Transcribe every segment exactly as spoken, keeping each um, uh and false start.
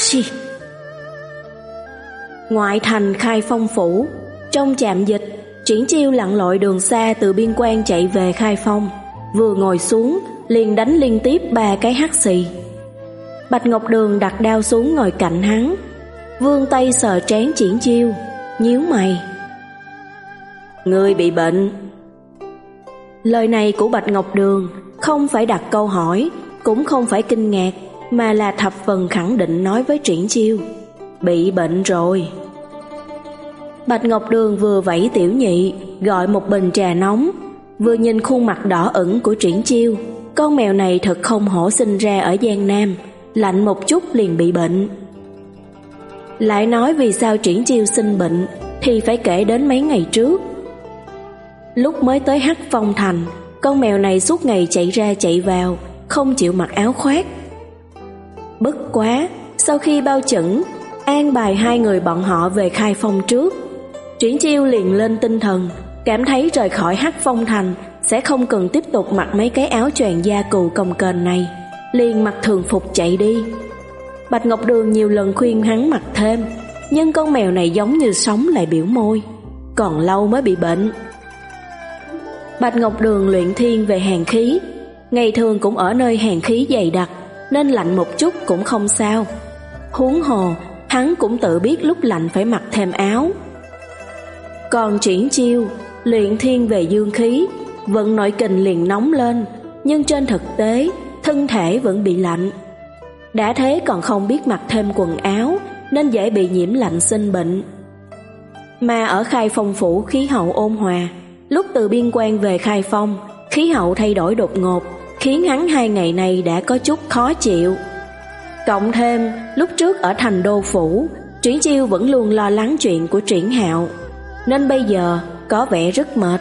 Chi. Ngoại thành Khai Phong phủ, trong trạm dịch, Triển Chiêu lặn lội đường xa từ biên quan chạy về Khai Phong, vừa ngồi xuống liền đánh liên tiếp ba cái hắt xì. Bạch Ngọc Đường đặt đao xuống ngồi cạnh hắn, vươn tay sờ trán Triển Chiêu, nhíu mày. Ngươi bị bệnh. Lời này của Bạch Ngọc Đường không phải đặt câu hỏi, cũng không phải kinh ngạc, mà là thập phần khẳng định nói với Triển Chiêu. Bị bệnh rồi. Bạch Ngọc Đường vừa vẫy tiểu nhị gọi một bình trà nóng, vừa nhìn khuôn mặt đỏ ửng của Triển Chiêu. Con mèo này thật không hổ sinh ra ở Giang Nam, lạnh một chút liền bị bệnh. Lại nói vì sao Triển Chiêu sinh bệnh thì phải kể đến mấy ngày trước. Lúc mới tới Hắc Phong thành, con mèo này suốt ngày chạy ra chạy vào, không chịu mặc áo khoác. Bất quá, sau khi bao chẩn an bài hai người bọn họ về Khai Phong trước, Triển Chiêu liền lên tinh thần, cảm thấy rời khỏi Hắc Phong thành sẽ không cần tiếp tục mặc mấy cái áo choàng da cừu cồng kềnh này, liền mặc thường phục chạy đi. Bạch Ngọc Đường nhiều lần khuyên hắn mặc thêm, nhưng con mèo này giống như sống lại biểu môi, còn lâu mới bị bệnh. Bạch Ngọc Đường luyện thiên về hàn khí, ngày thường cũng ở nơi hàn khí dày đặc, nên lạnh một chút cũng không sao. Huống hồ, hắn cũng tự biết lúc lạnh phải mặc thêm áo. Còn Triển Chiêu luyện thiên về dương khí, vận nội kình liền nóng lên, nhưng trên thực tế thân thể vẫn bị lạnh. Đã thế còn không biết mặc thêm quần áo, nên dễ bị nhiễm lạnh sinh bệnh. Mà ở Khai Phong phủ khí hậu ôn hòa, lúc từ biên quan về Khai Phong, khí hậu thay đổi đột ngột, khiến hắn hai ngày này đã có chút khó chịu. Cộng thêm lúc trước ở thành đô phủ, Triển Chiêu vẫn luôn lo lắng chuyện của Triển Hạo, nên bây giờ có vẻ rất mệt.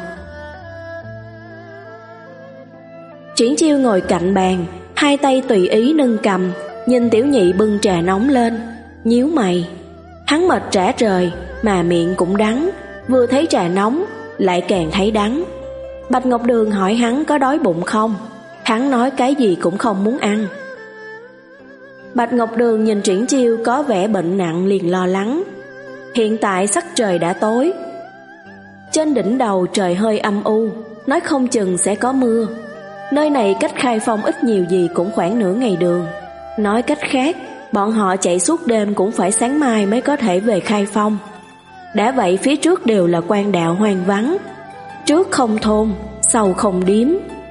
Triển Chiêu ngồi cạnh bàn, hai tay tùy ý nâng cầm, nhìn tiểu nhị bưng trà nóng lên, nhíu mày. Hắn mệt rã rời, mà miệng cũng đắng, vừa thấy trà nóng lại càng thấy đắng. Bạch Ngọc Đường hỏi hắn có đói bụng không, hắn nói cái gì cũng không muốn ăn. Bạch Ngọc Đường nhìn Triển Chiêu có vẻ bệnh nặng liền lo lắng. Hiện tại sắc trời đã tối, trên đỉnh đầu trời hơi âm u, nói không chừng sẽ có mưa. Nơi này cách Khai Phong ít nhiều gì cũng khoảng nửa ngày đường. Nói cách khác, bọn họ chạy suốt đêm cũng phải sáng mai mới có thể về Khai Phong. Đã vậy phía trước đều là quan đạo hoang vắng, trước không thôn, sau không điếm.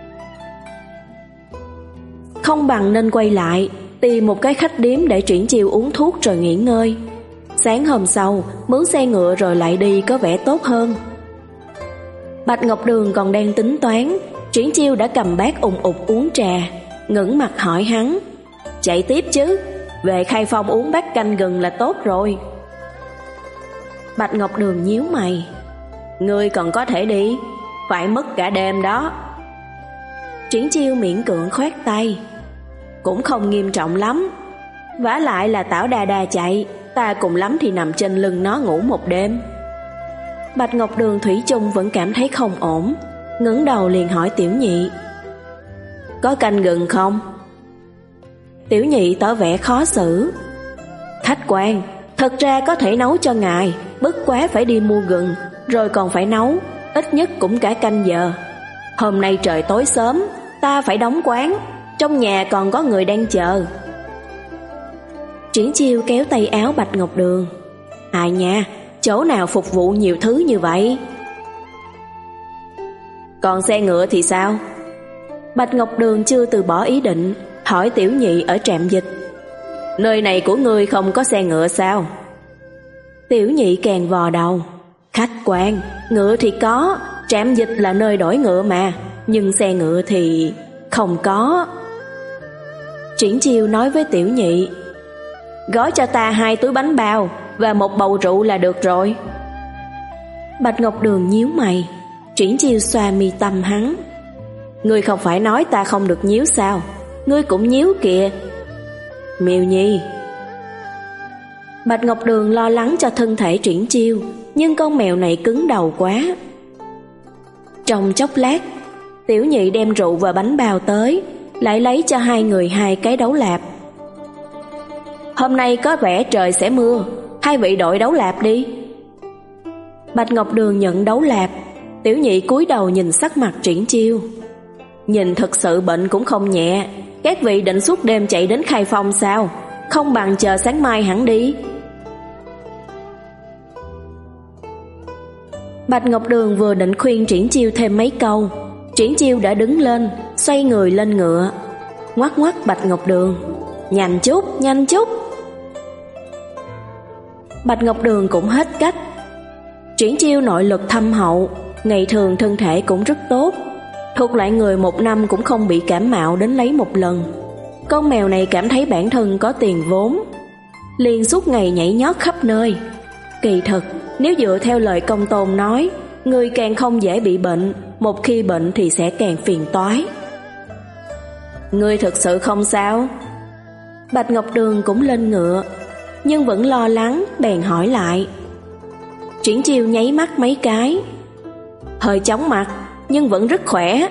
Không bằng nên quay lại, tìm một cái khách điếm để Triển Chiêu uống thuốc rồi nghỉ ngơi. Sáng hôm sau, mướn xe ngựa rồi lại đi có vẻ tốt hơn. Bạch Ngọc Đường còn đang tính toán, Triển Chiêu đã cầm bát ùng ục uống trà, ngẩng mặt hỏi hắn. Chạy tiếp chứ, về Khai Phong uống bát canh gừng là tốt rồi. Bạch Ngọc Đường nhíu mày. Ngươi còn có thể đi, phải mất cả đêm đó. Triển Chiêu miễn cưỡng khoát tay. Cũng không nghiêm trọng lắm, vả lại là Tảo Đa Đa chạy, ta cùng lắm thì nằm trên lưng nó ngủ một đêm. Bạch Ngọc Đường thủy chung vẫn cảm thấy không ổn, ngẩng đầu liền hỏi tiểu nhị. Có canh gừng không? Tiểu nhị tỏ vẻ khó xử. Khách quan, thật ra có thể nấu cho ngài, bất quá phải đi mua gừng, rồi còn phải nấu, ít nhất cũng cả canh giờ. Hôm nay trời tối sớm, ta phải đóng quán, trong nhà còn có người đang chờ. Triển Chiêu kéo tay áo Bạch Ngọc Đường. Ai nha, chỗ nào phục vụ nhiều thứ như vậy? Còn xe ngựa thì sao? Bạch Ngọc Đường chưa từ bỏ ý định, hỏi tiểu nhị ở trạm dịch. Nơi này của ngươi không có xe ngựa sao? Tiểu nhị càng vò đầu. Khách quan, ngựa thì có, trạm dịch là nơi đổi ngựa mà, nhưng xe ngựa thì không có. Triển Chiêu nói với tiểu nhị. Gói cho ta hai túi bánh bao và một bầu rượu là được rồi. Bạch Ngọc Đường nhíu mày. Triển Chiêu xoa mi tâm hắn. Ngươi không phải nói ta không được nhíu sao? Ngươi cũng nhíu kìa. Miêu Nhi. Bạch Ngọc Đường lo lắng cho thân thể Triển Chiêu, nhưng con mèo này cứng đầu quá. Trong chốc lát, tiểu nhị đem rượu và bánh bao tới, lại lấy cho hai người hai cái đấu lạp. Hôm nay có vẻ trời sẽ mưa, hai vị đội đấu lạp đi. Bạch Ngọc Đường nhận đấu lạp. Tiểu nhị cúi đầu nhìn sắc mặt Triển Chiêu. Nhìn thực sự bệnh cũng không nhẹ. Các vị định suốt đêm chạy đến Khai Phong sao? Không bằng chờ sáng mai hẳn đi. Bạch Ngọc Đường vừa định khuyên Triển Chiêu thêm mấy câu, Triển Chiêu đã đứng lên, xoay người lên ngựa, ngoắc ngoắc Bạch Ngọc Đường: Nhanh chút, nhanh chút. Bạch Ngọc Đường cũng hết cách. Triển Chiêu nội lực thâm hậu, ngày thường thân thể cũng rất tốt, thuộc loại người một năm cũng không bị cảm mạo đến lấy một lần. Con mèo này cảm thấy bản thân có tiền vốn, liền suốt ngày nhảy nhót khắp nơi. Kỳ thực, nếu dựa theo lời Công Tôn nói, người càng không dễ bị bệnh, một khi bệnh thì sẽ càng phiền toái. Ngươi thực sự không sao? Bạch Ngọc Đường cũng lên ngựa, nhưng vẫn lo lắng, bèn hỏi lại. Triển Chiêu nháy mắt mấy cái. Hơi chóng mặt, nhưng vẫn rất khỏe.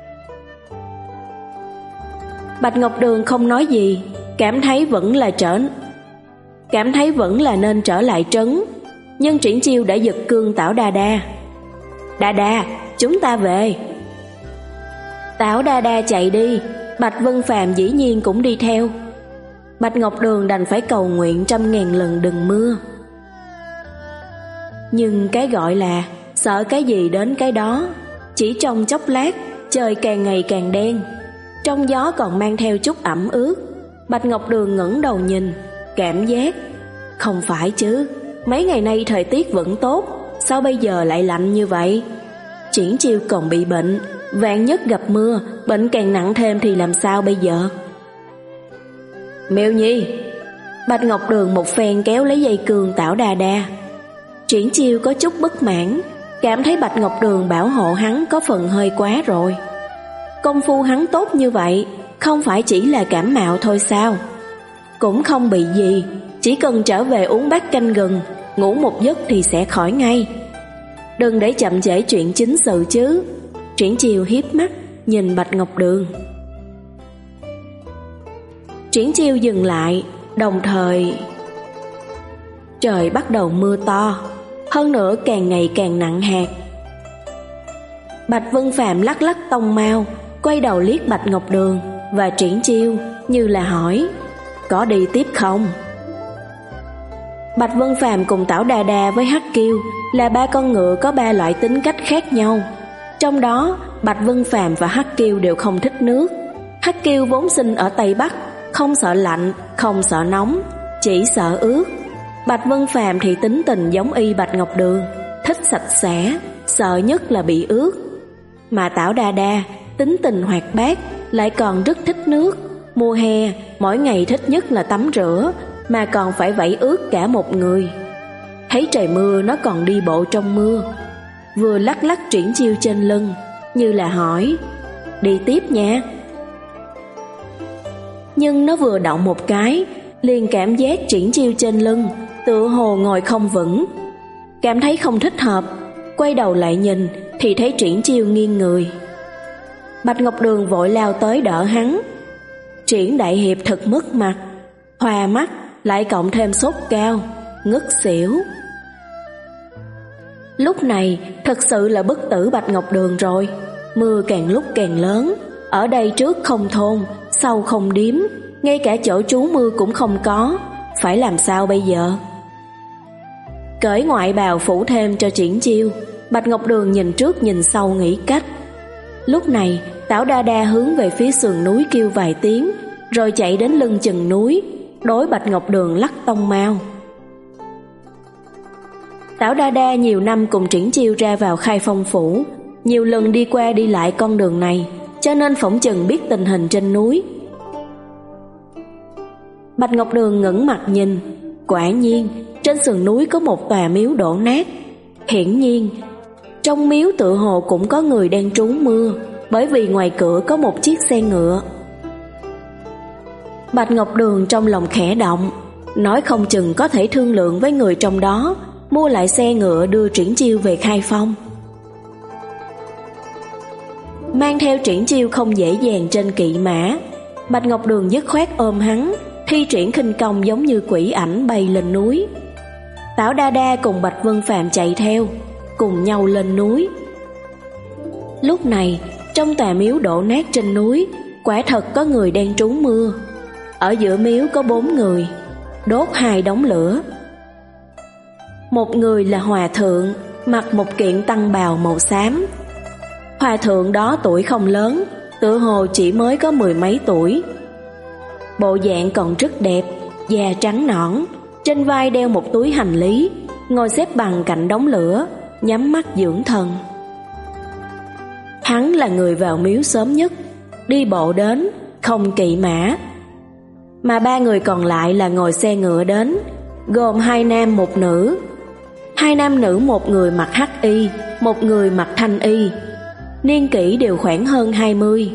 Bạch Ngọc Đường không nói gì, cảm thấy vẫn là trở cảm thấy vẫn là nên trở lại trấn. Nhưng Triển Chiêu đã giật cương Tảo Đa Đa. Đa Đa, chúng ta về. Tảo Đa Đa chạy đi, Bạch Vân Phàm dĩ nhiên cũng đi theo. Bạch Ngọc Đường đành phải cầu nguyện trăm ngàn lần đừng mưa. Nhưng cái gọi là sợ cái gì đến cái đó. Chỉ trong chốc lát, trời càng ngày càng đen, trong gió còn mang theo chút ẩm ướt. Bạch Ngọc Đường ngẩng đầu nhìn, cảm giác không phải chứ, mấy ngày nay thời tiết vẫn tốt, sao bây giờ lại lạnh như vậy? Triển Chiêu còn bị bệnh, vạn nhất gặp mưa, bệnh càng nặng thêm thì làm sao bây giờ? Miêu Nhi. Bạch Ngọc Đường một phen kéo lấy dây cương Tảo Đa Đa. Triển Chiêu có chút bất mãn, cảm thấy Bạch Ngọc Đường bảo hộ hắn có phần hơi quá rồi. Công phu hắn tốt như vậy, không phải chỉ là cảm mạo thôi sao? Cũng không bị gì, chỉ cần trở về uống bát canh gừng, ngủ một giấc thì sẽ khỏi ngay. Đừng để chậm trễ chuyện chính sự chứ. Triển Chiêu hiếp mắt nhìn Bạch Ngọc Đường. Triển Chiêu dừng lại, đồng thời trời bắt đầu mưa to, hơn nữa càng ngày càng nặng hạt. Bạch Vân Phàm lắc lắc tông mao, quay đầu liếc Bạch Ngọc Đường và Triển Chiêu như là hỏi: có đi tiếp không? Bạch Vân Phàm cùng Tảo Đa Đa với Hắc Kiêu là ba con ngựa có ba loại tính cách khác nhau. Trong đó, Bạch Vân Phàm và Hắc Kiêu đều không thích nước. Hắc Kiêu vốn sinh ở Tây Bắc, không sợ lạnh, không sợ nóng, chỉ sợ ướt. Bạch Vân Phàm thì tính tình giống y Bạch Ngọc Đường, thích sạch sẽ, sợ nhất là bị ướt. Mà Tảo Đa Đa tính tình hoạt bát, lại còn rất thích nước. Mùa hè, mỗi ngày thích nhất là tắm rửa, mà còn phải vẫy ướt cả một người. Thấy trời mưa nó còn đi bộ trong mưa, vừa lắc lắc Triển Chiêu trên lưng, như là hỏi: đi tiếp nha. Nhưng nó vừa động một cái, liền cảm giác Triển Chiêu trên lưng tựa hồ ngồi không vững, cảm thấy không thích hợp, quay đầu lại nhìn thì thấy Triển Chiêu nghiêng người. Bạch Ngọc Đường vội lao tới đỡ hắn. Triển đại hiệp thật mất mặt, hoa mắt, lại cộng thêm sốt cao, ngất xỉu. Lúc này thật sự là bất tử Bạch Ngọc Đường rồi. Mưa càng lúc càng lớn, ở đây trước không thôn, sau không điếm, ngay cả chỗ trú mưa cũng không có, phải làm sao bây giờ? Cởi ngoại bào phủ thêm cho Triển Chiêu. Bạch Ngọc Đường nhìn trước nhìn sau nghĩ cách. Lúc này Tảo Đa Đa hướng về phía sườn núi kêu vài tiếng, rồi chạy đến lưng chừng núi, đối Bạch Ngọc Đường lắc tông mao. Tảo Đa Đa nhiều năm cùng Triển Chiêu ra vào Khai Phong phủ, nhiều lần đi qua đi lại con đường này, cho nên phỏng chừng biết tình hình trên núi. Bạch Ngọc Đường ngẩng mặt nhìn, quả nhiên trên sườn núi có một tòa miếu đổ nát. Hiển nhiên trong miếu tựa hồ cũng có người đang trú mưa, bởi vì ngoài cửa có một chiếc xe ngựa. Bạch Ngọc Đường trong lòng khẽ động, nói không chừng có thể thương lượng với người trong đó, mua lại xe ngựa đưa Triển Chiêu về Khai Phong. Mang theo Triển Chiêu không dễ dàng trên kỵ mã, Bạch Ngọc Đường dứt khoát ôm hắn, thi triển khinh công giống như quỷ ảnh bay lên núi. Tảo Đa Đa cùng Bạch Vân Phàm chạy theo, cùng nhau lên núi. Lúc này, trong tòa miếu đổ nát trên núi, quả thật có người đang trú mưa. Ở giữa miếu có bốn người, đốt hai đống lửa. Một người là hòa thượng, mặc một kiện tăng bào màu xám. Hòa thượng đó tuổi không lớn, tựa hồ chỉ mới có mười mấy tuổi. Bộ dạng còn rất đẹp, da trắng nõn, trên vai đeo một túi hành lý, ngồi xếp bằng cạnh đống lửa, nhắm mắt dưỡng thần. Hắn là người vào miếu sớm nhất, đi bộ đến, không kỵ mã. Mà ba người còn lại là ngồi xe ngựa đến, gồm hai nam một nữ. Hai nam nữ, một người mặc hắc y, một người mặc thanh y, niên kỷ đều khoảng hơn hai mươi.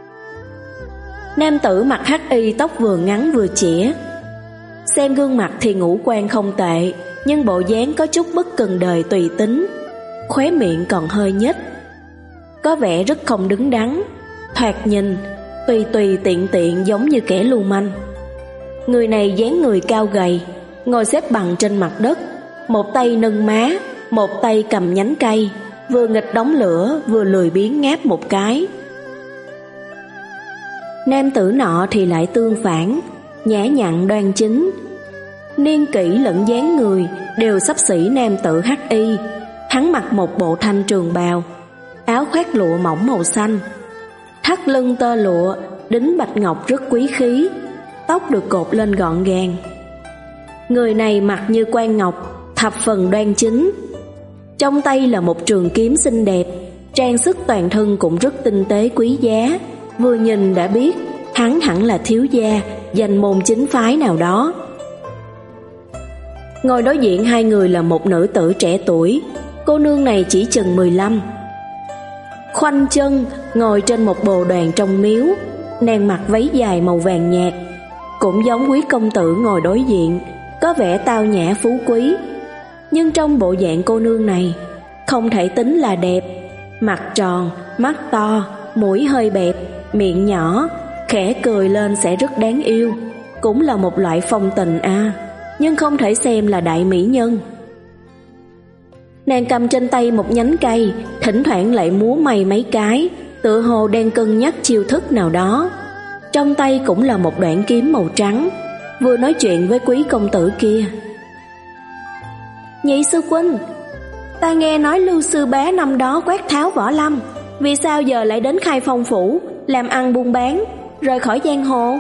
Nam tử mặc hắc y tóc vừa ngắn vừa chĩa, xem gương mặt thì ngũ quan không tệ, nhưng bộ dáng có chút bất cần đời tùy tính, khóe miệng còn hơi nhếch, có vẻ rất không đứng đắn, thoạt nhìn tùy tùy tiện tiện giống như kẻ lưu manh. Người này dáng người cao gầy, ngồi xếp bằng trên mặt đất, một tay nâng má, một tay cầm nhánh cây, vừa nghịch đống lửa vừa lười biếng ngáp một cái. Nam tử nọ thì lại tương phản, nhã nhặn đoan chính, niên kỷ lẫn dáng người đều xấp xỉ nam tử hắc y. Hắn mặc một bộ thanh trường bào, áo khoác lụa mỏng màu xanh, thắt lưng tơ lụa, đính bạch ngọc rất quý khí, tóc được cột lên gọn gàng. Người này mặc như quan ngọc, thập phần đoan chính. Trong tay là một trường kiếm xinh đẹp, trang sức toàn thân cũng rất tinh tế quý giá, vừa nhìn đã biết hắn hẳn là thiếu gia danh môn chính phái nào đó. Ngồi đối diện hai người là một nữ tử trẻ tuổi, cô nương này chỉ chừng mười lăm. Khoanh chân ngồi trên một bồ đoàn trong miếu, nàng mặc váy dài màu vàng nhạt, cũng giống quý công tử ngồi đối diện, có vẻ tao nhã phú quý. Nhưng trong bộ dạng cô nương này, không thể tính là đẹp, mặt tròn, mắt to, mũi hơi bẹp, miệng nhỏ, khẽ cười lên sẽ rất đáng yêu, cũng là một loại phong tình a, à, nhưng không thể xem là đại mỹ nhân. Nàng cầm trên tay một nhánh cây, thỉnh thoảng lại múa may mấy cái, tựa hồ đang cân nhắc chiêu thức nào đó. Trong tay cũng là một đoạn kiếm màu trắng, vừa nói chuyện với quý công tử kia. Nhị sư huynh, ta nghe nói Lưu sư bá năm đó quát tháo võ lâm, vì sao giờ lại đến Khai Phong phủ làm ăn buôn bán, rời khỏi giang hồ?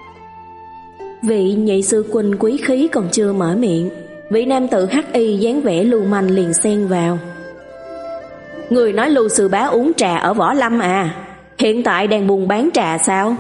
Vị nhị sư huynh quý khí còn chưa mở miệng, vị nam tử hắc y dáng vẻ lưu manh liền xen vào. Người nói Lưu sư bá uống trà ở võ lâm à? Hiện tại đang buôn bán trà sao?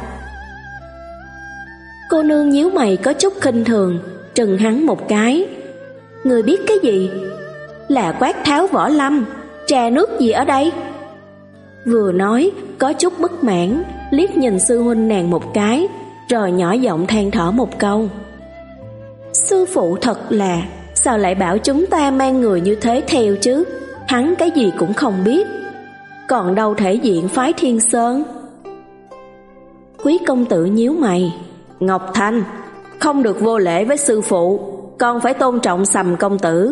Cô nương nhíu mày có chút khinh thường, trừng hắn một cái. Người biết cái gì? Là quát tháo võ lâm, trà nước gì ở đây? Vừa nói có chút bất mãn, liếc nhìn sư huynh nàng một cái, rồi nhỏ giọng than thở một câu. Sư phụ thật là, sao lại bảo chúng ta mang người như thế theo chứ? Hắn cái gì cũng không biết, còn đâu thể diện phái Thiên Sơn. Quý công tử nhíu mày. Ngọc Thanh, không được vô lễ với sư phụ, còn phải tôn trọng Sầm công tử.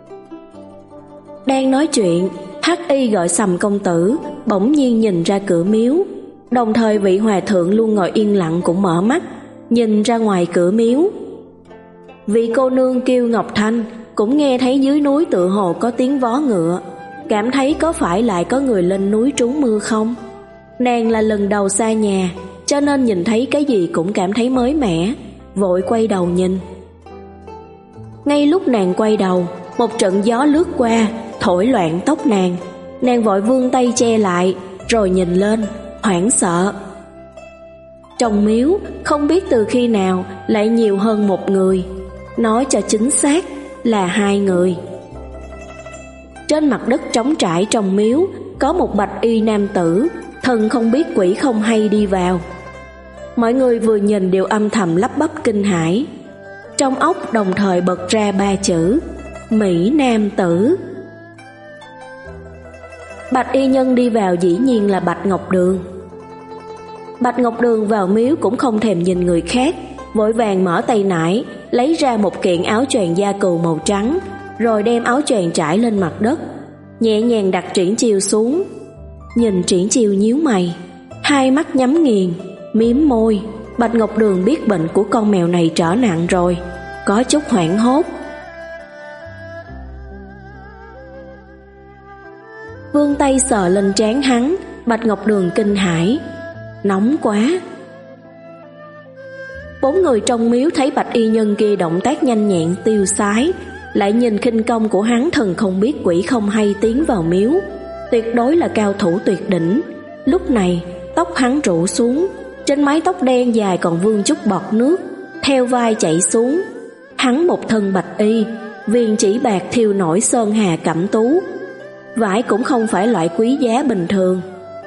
Đang nói chuyện, hắc y gọi Sầm công tử bỗng nhiên nhìn ra cửa miếu, đồng thời vị hòa thượng luôn ngồi yên lặng cũng mở mắt, nhìn ra ngoài cửa miếu. Vị cô nương kêu Ngọc Thanh cũng nghe thấy dưới núi tựa hồ có tiếng vó ngựa, cảm thấy có phải lại có người lên núi trú mưa không? Nàng là lần đầu xa nhà, cho nên nhìn thấy cái gì cũng cảm thấy mới mẻ, vội quay đầu nhìn. Ngay lúc nàng quay đầu, một trận gió lướt qua, thổi loạn tóc nàng. Nàng vội vươn tay che lại, rồi nhìn lên, hoảng sợ. Trong miếu, không biết từ khi nào lại nhiều hơn một người, nói cho chính xác là hai người. Trên mặt đất trống trải trong miếu, có một bạch y nam tử, thần không biết quỷ không hay đi vào. Mọi người vừa nhìn đều âm thầm lắp bắp kinh hãi, trong óc đồng thời bật ra ba chữ: Mỹ nam tử. Bạch y nhân đi vào dĩ nhiên là Bạch Ngọc Đường. Bạch Ngọc Đường vào miếu cũng không thèm nhìn người khác, vội vàng mở tay nải, lấy ra một kiện áo choàng da cừu màu trắng, rồi đem áo choàng trải lên mặt đất, nhẹ nhàng đặt Triển Chiêu xuống. Nhìn Triển Chiêu nhíu mày, hai mắt nhắm nghiền, miếm môi. Bạch Ngọc Đường biết bệnh của con mèo này trở nặng rồi, có chút hoảng hốt. Vươn tay sờ lên trán hắn, Bạch Ngọc Đường kinh hãi, nóng quá. Bốn người trong miếu thấy bạch y nhân kia động tác nhanh nhẹn tiêu sái, lại nhìn khinh công của hắn thần không biết quỷ không hay tiến vào miếu, tuyệt đối là cao thủ tuyệt đỉnh. Lúc này tóc hắn rủ xuống, trên mái tóc đen dài còn vương chút bọt nước, theo vai chảy xuống. Hắn một thân bạch y, viền chỉ bạc thiêu nổi sơn hà cẩm tú, vải cũng không phải loại quý giá bình thường.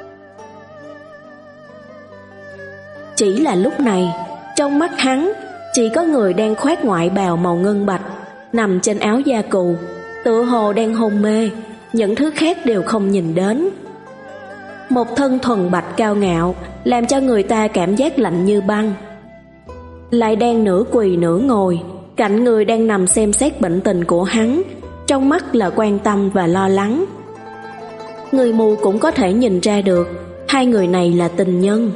Chỉ là lúc này, trong mắt hắn chỉ có người đang khoác ngoại bào màu ngân bạch, nằm trên áo da cừu, tựa hồ đang hôn mê, những thứ khác đều không nhìn đến. Một thân thuần bạch cao ngạo, làm cho người ta cảm giác lạnh như băng. Lại đang nửa quỳ nửa ngồi, cạnh người đang nằm xem xét bệnh tình của hắn, trong mắt là quan tâm và lo lắng. Người mù cũng có thể nhìn ra được, hai người này là tình nhân.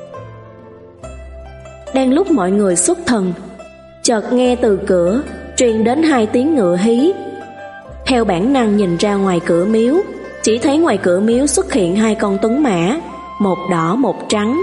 Đang lúc mọi người xuất thần, chợt nghe từ cửa truyền đến hai tiếng ngựa hí. Theo bản năng nhìn ra ngoài cửa miếu, chỉ thấy ngoài cửa miếu xuất hiện hai con tuấn mã, một đỏ một trắng.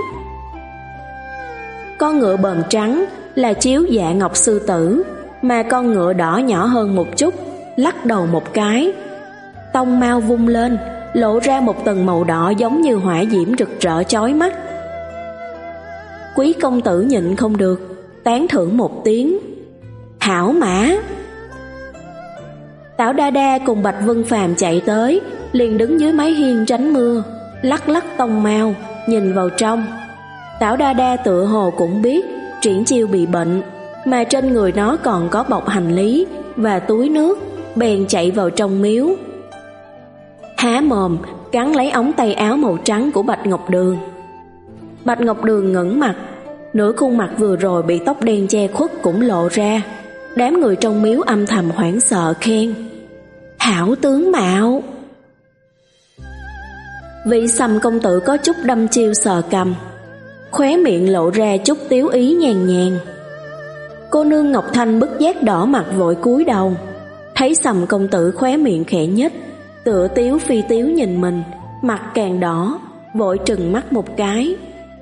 Con ngựa bờm trắng là Chiếu Dạ Ngọc sư tử, mà con ngựa đỏ nhỏ hơn một chút, lắc đầu một cái, tông mao vung lên, lộ ra một tầng màu đỏ giống như hỏa diễm rực rỡ chói mắt. Quý công tử nhịn không được, tán thưởng một tiếng, hảo mã. Tảo Đa Đa cùng Bạch Vân Phàm chạy tới, liền đứng dưới mái hiên tránh mưa, lắc lắc tông mao, nhìn vào trong. Tảo Đa Đa tựa hồ cũng biết Triển Chiêu bị bệnh, mà trên người nó còn có bọc hành lý và túi nước, bèn chạy vào trong miếu. Há mồm, cắn lấy ống tay áo màu trắng của Bạch Ngọc Đường. Bạch Ngọc Đường ngẩng mặt, nửa khuôn mặt vừa rồi bị tóc đen che khuất cũng lộ ra. Đám người trong miếu âm thầm hoảng sợ khen, hảo tướng mạo. Vị Sầm công tử có chút đăm chiêu sờ cầm, khóe miệng lộ ra chút tiếu ý nhàn nhàn. Cô nương Ngọc Thanh bất giác đỏ mặt vội cúi đầu, thấy Sầm công tử khóe miệng khẽ nhếch, tựa tiếu phi tiếu nhìn mình, mặt càng đỏ, vội trừng mắt một cái.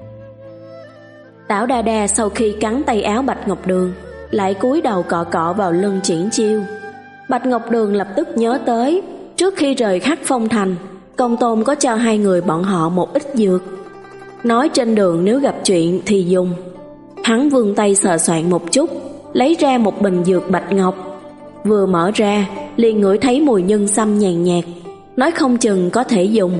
Tảo Đa Đa sau khi cắn tay áo Bạch Ngọc Đường, lại cúi đầu cọ cọ vào lưng Triển Chiêu. Bạch Ngọc Đường lập tức nhớ tới, trước khi rời Hắc Phong Thành, Công Tôn có cho hai người bọn họ một ít dược, nói trên đường nếu gặp chuyện thì dùng. Hắn vươn tay sờ soạn một chút, lấy ra một bình dược bạch ngọc, vừa mở ra liền ngửi thấy mùi nhân sâm nhàn nhạt, nói không chừng có thể dùng.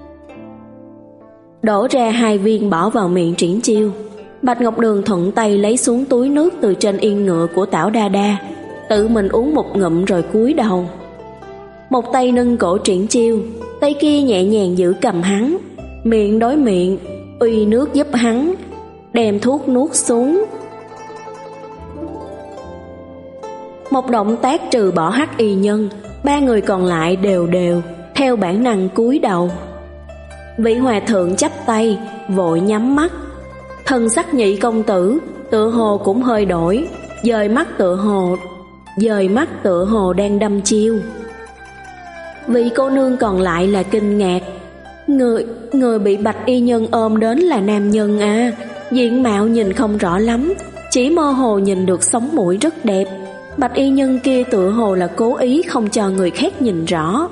Đổ ra hai viên bỏ vào miệng Triển Chiêu. Bạch Ngọc Đường thuận tay lấy xuống túi nước từ trên yên ngựa của Tảo Đa Đa, tự mình uống một ngụm rồi cúi đầu. Một tay nâng cổ Triển Chiêu, tay kia nhẹ nhàng giữ cầm hắn, miệng đối miệng uy nước giúp hắn đem thuốc nuốt xuống. Một động tác trừ bỏ hắc y nhân, ba người còn lại đều đều theo bản năng cúi đầu. Vị hòa thượng chắp tay vội nhắm mắt, thần sắc Nhị công tử tựa hồ cũng hơi đổi, dời mắt tựa hồ dời mắt tựa hồ đang đăm chiêu. Vị cô nương còn lại là kinh ngạc, người người bị bạch y nhân ôm đến là nam nhân à, diện mạo nhìn không rõ lắm, chỉ mơ hồ nhìn được sống mũi rất đẹp. Bạch y nhân kia tựa hồ là cố ý không cho người khác nhìn rõ.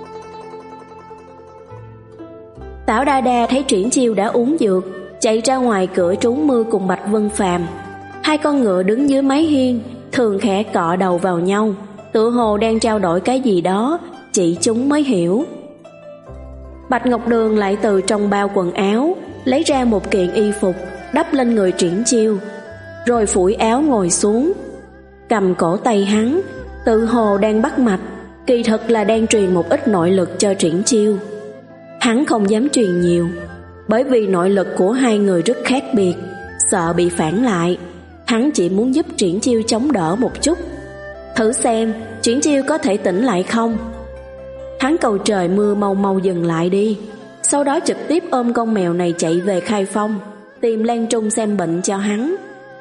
Tảo Đa Đa thấy Triển Chiêu đã uống dược, chạy ra ngoài cửa trú mưa cùng Bạch Vân Phàm. Hai con ngựa đứng dưới mái hiên, thường khẽ cọ đầu vào nhau, tựa hồ đang trao đổi cái gì đó, chỉ chúng mới hiểu. Bạch Ngọc Đường lại từ trong bao quần áo lấy ra một kiện y phục đắp lên người Triển Chiêu, rồi phủi áo ngồi xuống, cầm cổ tay hắn, tự hồ đang bắt mạch, kỳ thực là đang truyền một ít nội lực cho Triển Chiêu. Hắn không dám truyền nhiều, bởi vì nội lực của hai người rất khác biệt, sợ bị phản lại. Hắn chỉ muốn giúp Triển Chiêu chống đỡ một chút, thử xem Triển Chiêu có thể tỉnh lại không. Hắn cầu trời mưa mau mau dừng lại đi, sau đó trực tiếp ôm con mèo này chạy về Khai Phong, tìm Lan Trung xem bệnh cho hắn.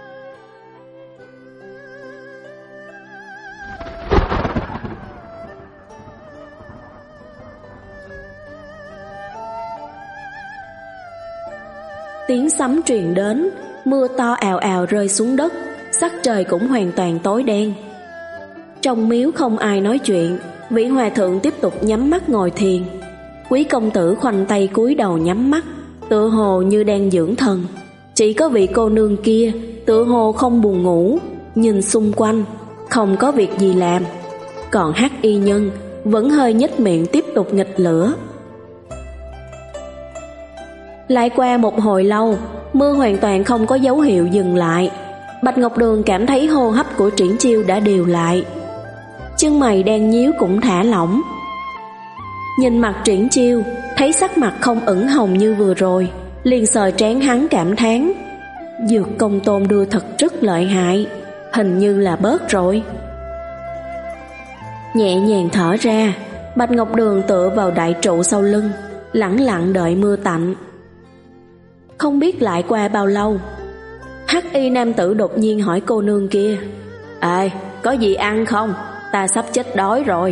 Tiếng sấm truyền đến, mưa to ào ào rơi xuống đất, sắc trời cũng hoàn toàn tối đen. Trong miếu không ai nói chuyện, vị hòa thượng tiếp tục nhắm mắt ngồi thiền. Quý công tử khoanh tay cúi đầu nhắm mắt, tựa hồ như đang dưỡng thần. Chỉ có vị cô nương kia tựa hồ không buồn ngủ, nhìn xung quanh không có việc gì làm. Còn Hắc Y Nhân vẫn hơi nhếch miệng tiếp tục nghịch lửa. Lại qua một hồi lâu, mưa hoàn toàn không có dấu hiệu dừng lại. Bạch Ngọc Đường cảm thấy hô hấp của Triển Chiêu đã điều lại, chân mày đang nhíu cũng thả lỏng. Nhìn mặt Triển Chiêu, thấy sắc mặt không ửng hồng như vừa rồi, liền sờ trán hắn cảm thán: dược công tôn đưa thật rất lợi hại, hình như là bớt rồi. Nhẹ nhàng thở ra, Bạch Ngọc Đường tựa vào đại trụ sau lưng, lẳng lặng đợi mưa tạnh. Không biết lại qua bao lâu, Hắc Y nam tử đột nhiên hỏi cô nương kia: Ê, có gì ăn không? Ta sắp chết đói rồi.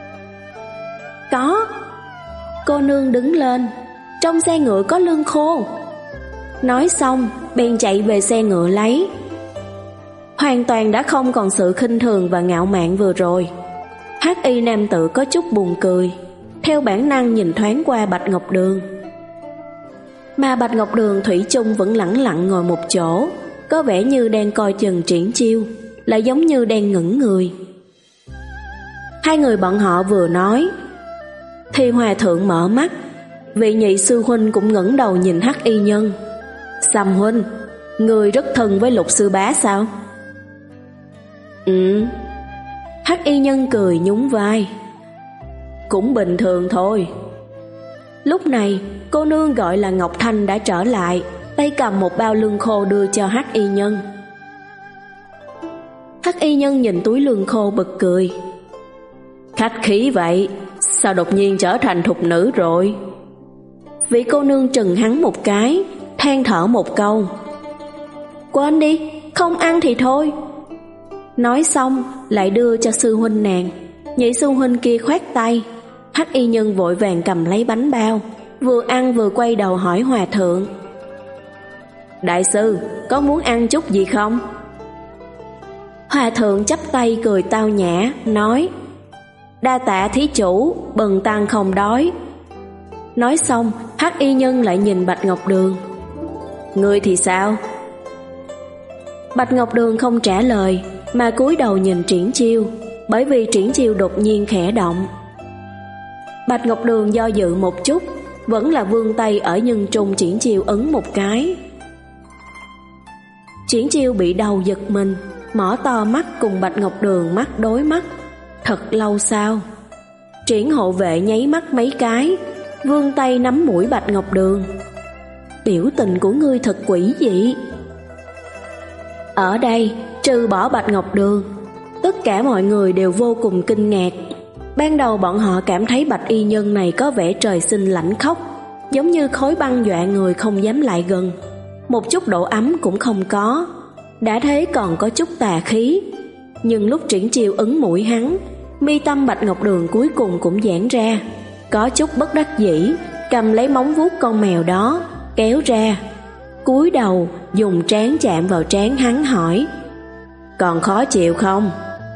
Có. Cô nương đứng lên: trong xe ngựa có lương khô. Nói xong bèn chạy về xe ngựa lấy. Hoàn toàn đã không còn sự khinh thường và ngạo mạn vừa rồi. Hắc Y nam tử có chút buồn cười, theo bản năng nhìn thoáng qua Bạch Ngọc Đường. Mà Bạch Ngọc Đường thủy chung vẫn lẳng lặng ngồi một chỗ, có vẻ như đang coi chừng Triển Chiêu, lại giống như đang ngẩn người. Hai người bọn họ vừa nói, thì hòa thượng mở mắt. Vị nhị sư huynh cũng ngẩng đầu nhìn Hắc Y Nhân. Sầm huynh, người rất thân với Lục sư bá sao? Ừ. Hắc Y Nhân cười nhún vai. Cũng bình thường thôi. Lúc này cô nương gọi là Ngọc Thanh đã trở lại, tay cầm một bao lương khô đưa cho Hắc Y Nhân. Hắc Y Nhân nhìn túi lương khô bật cười. Khách khí vậy, sao đột nhiên trở thành thục nữ rồi? Vị cô nương trừng hắn một cái, than thở một câu. Quên đi, không ăn thì thôi. Nói xong lại đưa cho sư huynh nàng. Nhị sư huynh kia khoát tay. Hắc Y Nhân vội vàng cầm lấy bánh bao, vừa ăn vừa quay đầu hỏi hòa thượng: Đại sư, có muốn ăn chút gì không? Hòa thượng chắp tay cười tao nhã, nói: Đa tạ thí chủ, bần tăng không đói. Nói xong, Hắc Y Nhân lại nhìn Bạch Ngọc Đường. Ngươi thì sao? Bạch Ngọc Đường không trả lời, mà cúi đầu nhìn Triển Chiêu, bởi vì Triển Chiêu đột nhiên khẽ động. Bạch Ngọc Đường do dự một chút, vẫn là vươn tay ở nhân trung Triển Chiêu ấn một cái. Triển Chiêu bị đau giật mình, mở to mắt cùng Bạch Ngọc Đường mắt đối mắt. Thật lâu sau, Triển hộ vệ nháy mắt mấy cái, vươn tay nắm mũi Bạch Ngọc Đường. Biểu tình của ngươi thật quỷ dị. Ở đây, trừ bỏ Bạch Ngọc Đường, tất cả mọi người đều vô cùng kinh ngạc. Ban đầu bọn họ cảm thấy Bạch Y Nhân này có vẻ trời sinh lãnh khốc, giống như khối băng dọa người không dám lại gần, một chút độ ấm cũng không có, đã thế còn có chút tà khí. Nhưng lúc Triển Chiêu ấn mũi hắn, mi tâm Bạch Ngọc Đường cuối cùng cũng giãn ra, có chút bất đắc dĩ, cầm lấy móng vuốt con mèo đó, kéo ra, cúi đầu dùng trán chạm vào trán hắn hỏi: Còn khó chịu không?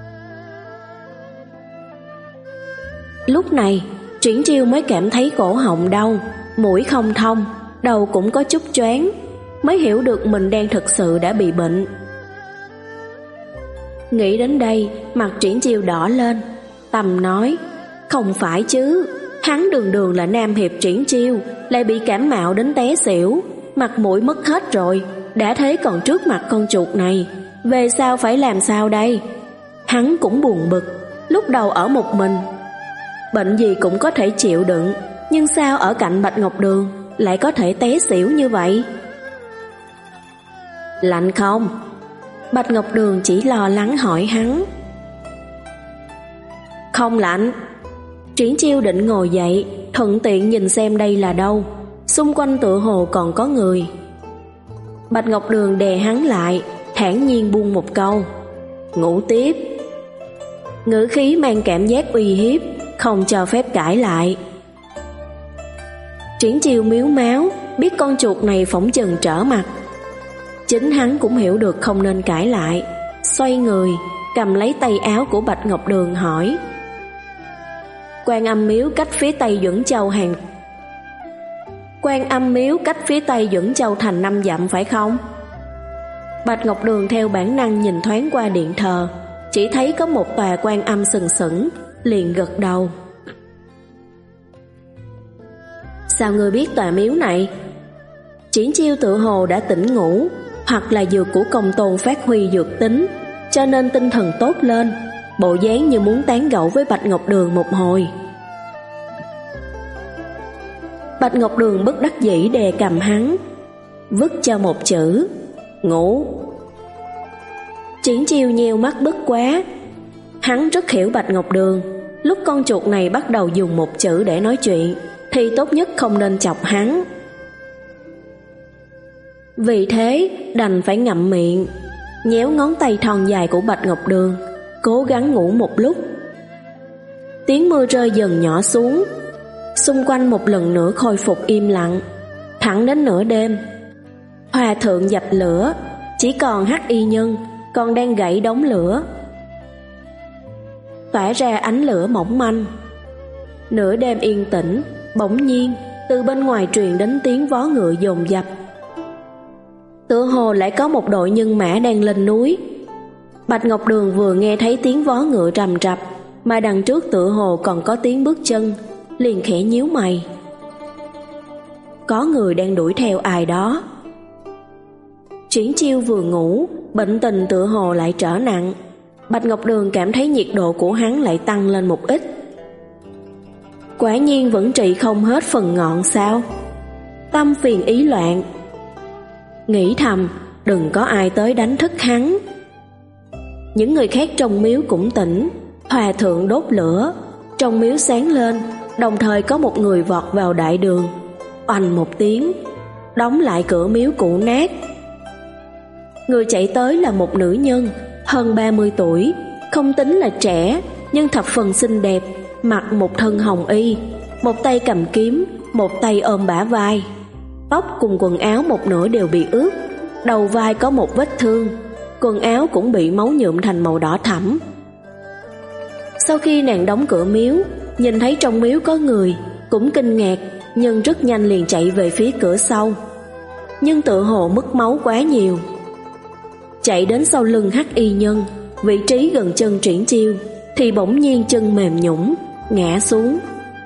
Lúc này Triển Chiêu mới cảm thấy cổ họng đau, mũi không thông, đầu cũng có chút choáng, mới hiểu được mình đang thực sự đã bị bệnh. Nghĩ đến đây, mặt Triển Chiêu đỏ lên, tầm nói: Không phải chứ, hắn đường đường là nam hiệp Triển Chiêu, lại bị cảm mạo đến té xỉu, mặt mũi mất hết rồi, đã thế còn trước mặt con chuột này, về sau phải làm sao đây? Hắn cũng buồn bực, lúc đầu ở một mình, bệnh gì cũng có thể chịu đựng, nhưng sao ở cạnh Bạch Ngọc Đường lại có thể té xỉu như vậy? Lạnh không? Bạch Ngọc Đường chỉ lo lắng hỏi hắn. Không lạnh. Triển Chiêu định ngồi dậy, thuận tiện nhìn xem đây là đâu. Xung quanh tựa hồ còn có người. Bạch Ngọc Đường đè hắn lại, thản nhiên buông một câu. Ngủ tiếp. Ngữ khí mang cảm giác uy hiếp, không cho phép cãi lại. Triển Chiêu miếu máu, biết con chuột này phỏng chừng trở mặt. Chính hắn cũng hiểu được không nên cãi lại, xoay người, cầm lấy tay áo của Bạch Ngọc Đường hỏi. Quan Âm miếu cách phía tây Duẩn Châu hàng Quan Âm miếu cách phía tây Duẩn Châu thành năm dặm phải không? Bạch Ngọc Đường theo bản năng nhìn thoáng qua điện thờ, chỉ thấy có một tòa Quan Âm sừng sững, liền gật đầu. Sao ngươi biết tòa miếu này? Triển Chiêu tự hồ đã tỉnh ngủ, hoặc là dược của công tôn phát huy dược tính, cho nên tinh thần tốt lên, bộ dáng như muốn tán gẫu với Bạch Ngọc Đường một hồi. Bạch Ngọc Đường bất đắc dĩ đè cầm hắn, vứt cho một chữ: ngủ. Triển Chiêu nheo mắt bất quá. Hắn rất hiểu Bạch Ngọc Đường, lúc con chuột này bắt đầu dùng một chữ để nói chuyện thì tốt nhất không nên chọc hắn. Vì thế đành phải ngậm miệng, nhéo ngón tay thon dài của Bạch Ngọc Đường, cố gắng ngủ một lúc. Tiếng mưa rơi dần nhỏ xuống, xung quanh một lần nữa khôi phục im lặng. Thẳng đến nửa đêm, hòa thượng dập lửa, chỉ còn hắc y nhân còn đang gãy đống lửa, tỏa ra ánh lửa mỏng manh. Nửa đêm yên tĩnh, bỗng nhiên từ bên ngoài truyền đến tiếng vó ngựa dồn dập. Tựa hồ lại có một đội nhân mã đang lên núi. Bạch Ngọc Đường vừa nghe thấy tiếng vó ngựa rầm rập, mà đằng trước tựa hồ còn có tiếng bước chân, liền khẽ nhíu mày. Có người đang đuổi theo ai đó. Triển Chiêu vừa ngủ, bệnh tình tựa hồ lại trở nặng. Bạch Ngọc Đường cảm thấy nhiệt độ của hắn lại tăng lên một ít. Quả nhiên vẫn trị không hết phần ngọn sao? Tâm phiền ý loạn, nghĩ thầm đừng có ai tới đánh thức hắn. Những người khác trong miếu cũng tỉnh. Hòa thượng đốt lửa, trong miếu sáng lên, đồng thời có một người vọt vào đại đường. Oành một tiếng, đóng lại cửa miếu cũ nát. Người chạy tới là một nữ nhân, hơn ba mươi tuổi, không tính là trẻ, nhưng thập phần xinh đẹp, mặc một thân hồng y, một tay cầm kiếm, một tay ôm bả vai. Tóc cùng quần áo một nửa đều bị ướt, đầu vai có một vết thương, quần áo cũng bị máu nhuộm thành màu đỏ thẫm. Sau khi nàng đóng cửa miếu, nhìn thấy trong miếu có người, cũng kinh ngạc, nhưng rất nhanh liền chạy về phía cửa sau. Nhưng tựa hồ mất máu quá nhiều. Chạy đến sau lưng hắc y nhân, vị trí gần chân Triển Chiêu, thì bỗng nhiên chân mềm nhũn, ngã xuống.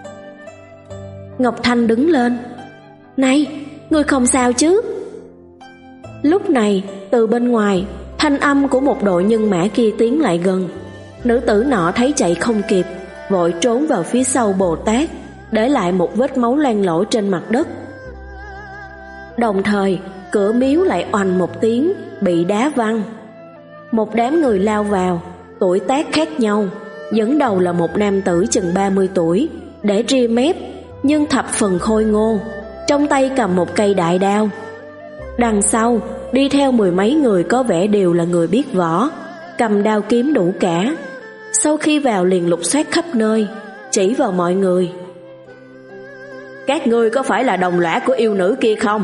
Ngọc Thanh đứng lên. Này, ngươi không sao chứ? Lúc này, từ bên ngoài, thanh âm của một đội nhân mã kia tiến lại gần. Nữ tử nọ thấy chạy không kịp, vội trốn vào phía sau Bồ Tát, để lại một vết máu loang lổ trên mặt đất. Đồng thời, cửa miếu lại oành một tiếng, bị đá văng. Một đám người lao vào, tuổi tác khác nhau, dẫn đầu là một nam tử chừng ba mươi tuổi, để ria mép, nhưng thập phần khôi ngô, trong tay cầm một cây đại đao. Đằng sau, đi theo mười mấy người có vẻ đều là người biết võ, cầm đao kiếm đủ cả. Sau khi vào liền lục soát khắp nơi, chỉ vào mọi người. Các ngươi có phải là đồng lõa của yêu nữ kia không?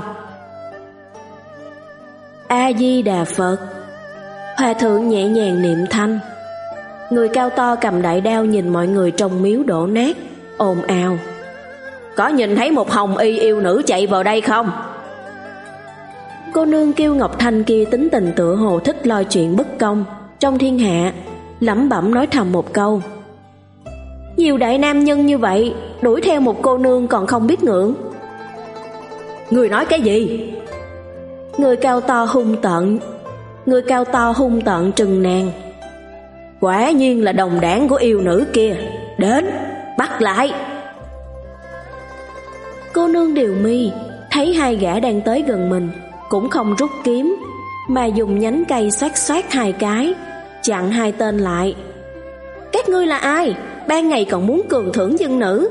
A-di-đà Phật. Hòa thượng nhẹ nhàng niệm thanh. Người cao to cầm đại đao nhìn mọi người trong miếu đổ nát, ồn ào. Có nhìn thấy một hồng y yêu nữ chạy vào đây không? Cô nương kêu Ngọc Thanh kia tính tình tựa hồ thích lo chuyện bất công trong thiên hạ, lẩm bẩm nói thầm một câu. Nhiều đại nam nhân như vậy, đuổi theo một cô nương còn không biết ngượng. Người nói cái gì? Người cao to hung tợn Người cao to hung tợn trừng nàng. Quả nhiên là đồng đảng của yêu nữ kia. Đến, bắt lại. Cô nương Điều Mi thấy hai gã đang tới gần mình, cũng không rút kiếm, mà dùng nhánh cây xoát xoát hai cái, chặn hai tên lại. Các ngươi là ai? Ban ngày còn muốn cường thưởng dân nữ.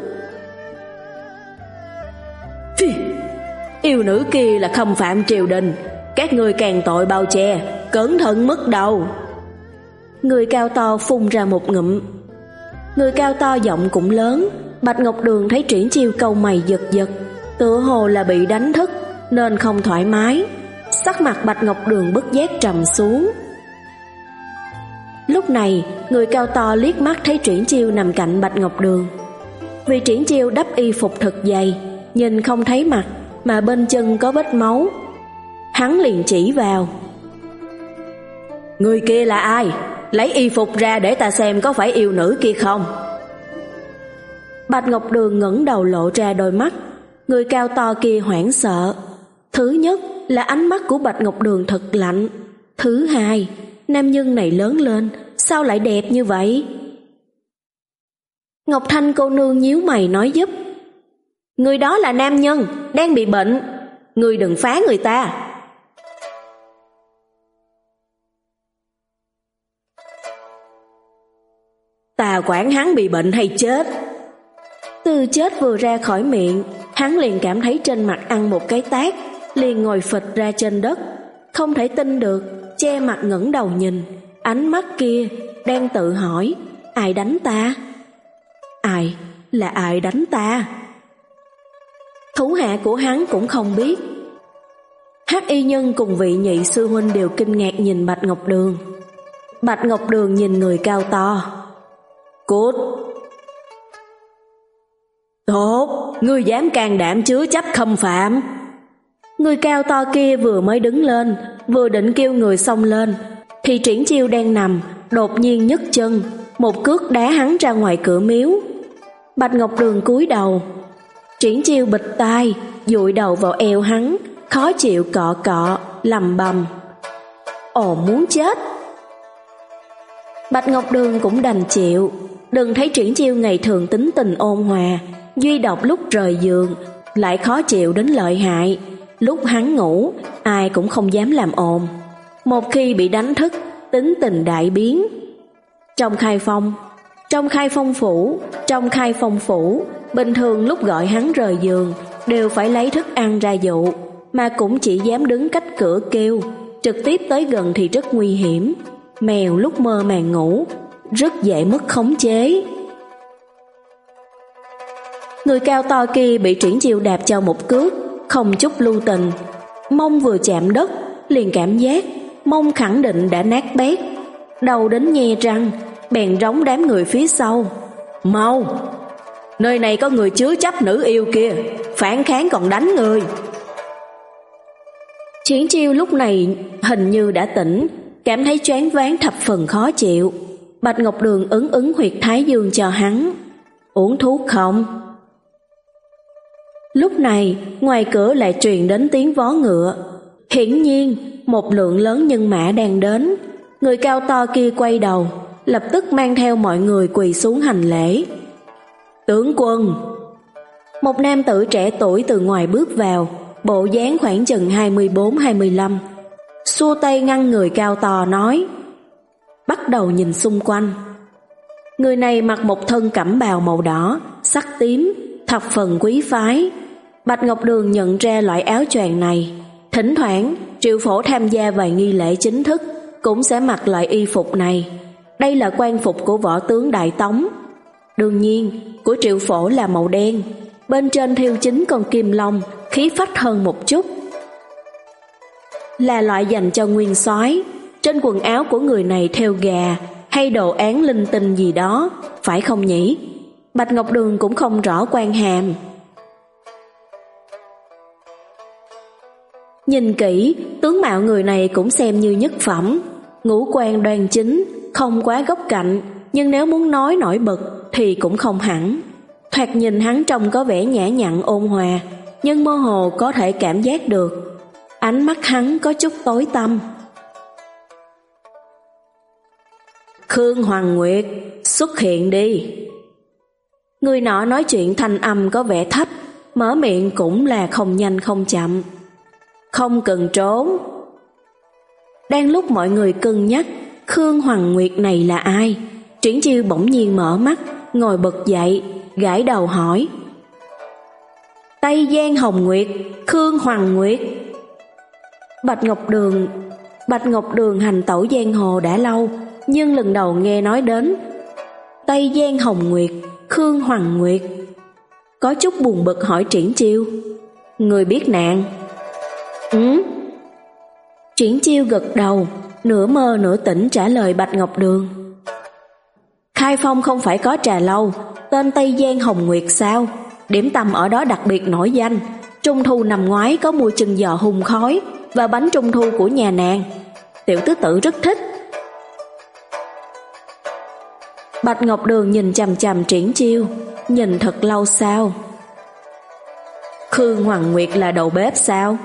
Phi, yêu nữ kia là khâm phạm triều đình, các ngươi càng tội bao che, cẩn thận mất đầu. Người cao to phun ra một ngụm. Người cao to giọng cũng lớn. Bạch Ngọc Đường thấy Triển Chiêu cau mày giật giật, tựa hồ là bị đánh thức nên không thoải mái. Sắc mặt Bạch Ngọc Đường bất giác trầm xuống. Lúc này, người cao to liếc mắt thấy Triển Chiêu nằm cạnh Bạch Ngọc Đường. Vì Triển Chiêu đắp y phục thật dày, nhìn không thấy mặt, mà bên chân có vết máu. Hắn liền chỉ vào. Người kia là ai? Lấy y phục ra để ta xem có phải yêu nữ kia không. Bạch Ngọc Đường ngẩng đầu lộ ra đôi mắt. Người cao to kia hoảng sợ. Thứ nhất là ánh mắt của Bạch Ngọc Đường thật lạnh. Thứ hai, nam nhân này lớn lên sao lại đẹp như vậy? Ngọc Thanh cô nương nhíu mày nói giúp. Người đó là nam nhân, đang bị bệnh. Người đừng phá người ta. Ta quản hắn bị bệnh hay chết. Từ chết vừa ra khỏi miệng, hắn liền cảm thấy trên mặt ăn một cái tát, liền ngồi phịch ra trên đất, không thể tin được, che mặt ngẩng đầu nhìn. Ánh mắt kia đang tự hỏi, ai đánh ta? Ai? Là ai đánh ta? Thủ hạ của hắn cũng không biết. Hắc y nhân cùng vị nhị sư huynh đều kinh ngạc nhìn Bạch Ngọc Đường. Bạch Ngọc Đường nhìn người cao to. Cút. Tốt, ngươi dám can đảm chứa chấp khâm phạm. Người cao to kia vừa mới đứng lên, vừa định kêu người xông lên, thì Triển Chiêu đang nằm, đột nhiên nhấc chân, một cước đá hắn ra ngoài cửa miếu. Bạch Ngọc Đường cúi đầu. Triển Chiêu bịch tai, dụi đầu vào eo hắn, khó chịu cọ cọ, lầm bầm. Ồ, muốn chết. Bạch Ngọc Đường cũng đành chịu. Đừng thấy Triển Chiêu ngày thường tính tình ôn hòa, duy độc lúc rời giường lại khó chịu đến lợi hại. Lúc hắn ngủ, ai cũng không dám làm ồn. Một khi bị đánh thức, tính tình đại biến. Trong khai phong, trong khai phong phủ, trong khai phong phủ, bình thường lúc gọi hắn rời giường đều phải lấy thức ăn ra dụ, mà cũng chỉ dám đứng cách cửa kêu, trực tiếp tới gần thì rất nguy hiểm. Mèo lúc mơ màng ngủ rất dễ mất khống chế. Người cao to kia bị Triển Chiêu đạp cho một cước, không chút lưu tình. Mông vừa chạm đất, liền cảm giác mông khẳng định đã nát bét. Đầu đến nhe răng, bèn rống đám người phía sau. Mau! Nơi này có người chứa chấp nữ yêu kia, phản kháng còn đánh người. Triển Chiêu lúc này hình như đã tỉnh, cảm thấy choáng váng thập phần khó chịu. Bạch Ngọc Đường ứng ứng huyệt thái dương cho hắn. Uống thuốc không? Lúc này ngoài cửa lại truyền đến tiếng vó ngựa. Hiển nhiên một lượng lớn nhân mã đang đến. Người cao to kia quay đầu, lập tức mang theo mọi người quỳ xuống hành lễ. Tướng quân! Một nam tử trẻ tuổi từ ngoài bước vào, bộ dáng khoảng chừng hai mươi bốn hai mươi lăm, xua tay ngăn người cao to nói. Bắt đầu nhìn xung quanh. Người này mặc một thân cẩm bào màu đỏ, sắc tím, thập phần quý phái. Bạch Ngọc Đường nhận ra loại áo choàng này. Thỉnh thoảng Triệu Phổ tham gia vài nghi lễ chính thức cũng sẽ mặc loại y phục này. Đây là quan phục của võ tướng Đại Tống. Đương nhiên của Triệu Phổ là màu đen, bên trên thêu chính con kim long, khí phách hơn một chút. Là loại dành cho nguyên soái. Trên quần áo của người này thêu gà hay đồ án linh tinh gì đó, phải không nhỉ? Bạch Ngọc Đường cũng không rõ quan hàm. Nhìn kỹ, tướng mạo người này cũng xem như nhất phẩm, ngũ quan đoan chính, không quá góc cạnh, nhưng nếu muốn nói nổi bật thì cũng không hẳn. Thoạt nhìn hắn trông có vẻ nhã nhặn ôn hòa, nhưng mơ hồ có thể cảm giác được ánh mắt hắn có chút tối tăm. Khương Hoàng Nguyệt, xuất hiện đi. Người nọ nói chuyện thanh âm có vẻ thấp, mở miệng cũng là không nhanh không chậm. Không cần trốn. Đang lúc mọi người cân nhắc Khương Hoàng Nguyệt này là ai, Triển Chiêu bỗng nhiên mở mắt, ngồi bật dậy, gãi đầu hỏi: Tây Giang Hồng Nguyệt, Khương Hoàng Nguyệt. Bạch Ngọc Đường Bạch Ngọc Đường hành tẩu giang hồ đã lâu, nhưng lần đầu nghe nói đến Tây Giang Hồng Nguyệt, Khương Hoàng Nguyệt. Có chút buồn bực hỏi Triển Chiêu: Người biết nàng? Ừ. Triển Chiêu gật đầu, nửa mơ nửa tỉnh trả lời Bạch Ngọc Đường: Khai Phong không phải có trà lâu tên Tây Giang Hồng Nguyệt sao? Điểm tâm ở đó đặc biệt nổi danh. Trung thu năm ngoái có mua chân giò hun khói và bánh trung thu của nhà nàng, tiểu tứ tử rất thích. Bạch Ngọc Đường nhìn chằm chằm Triển Chiêu, nhìn thật lâu sau. Khương Hoàng Nguyệt là đầu bếp sao?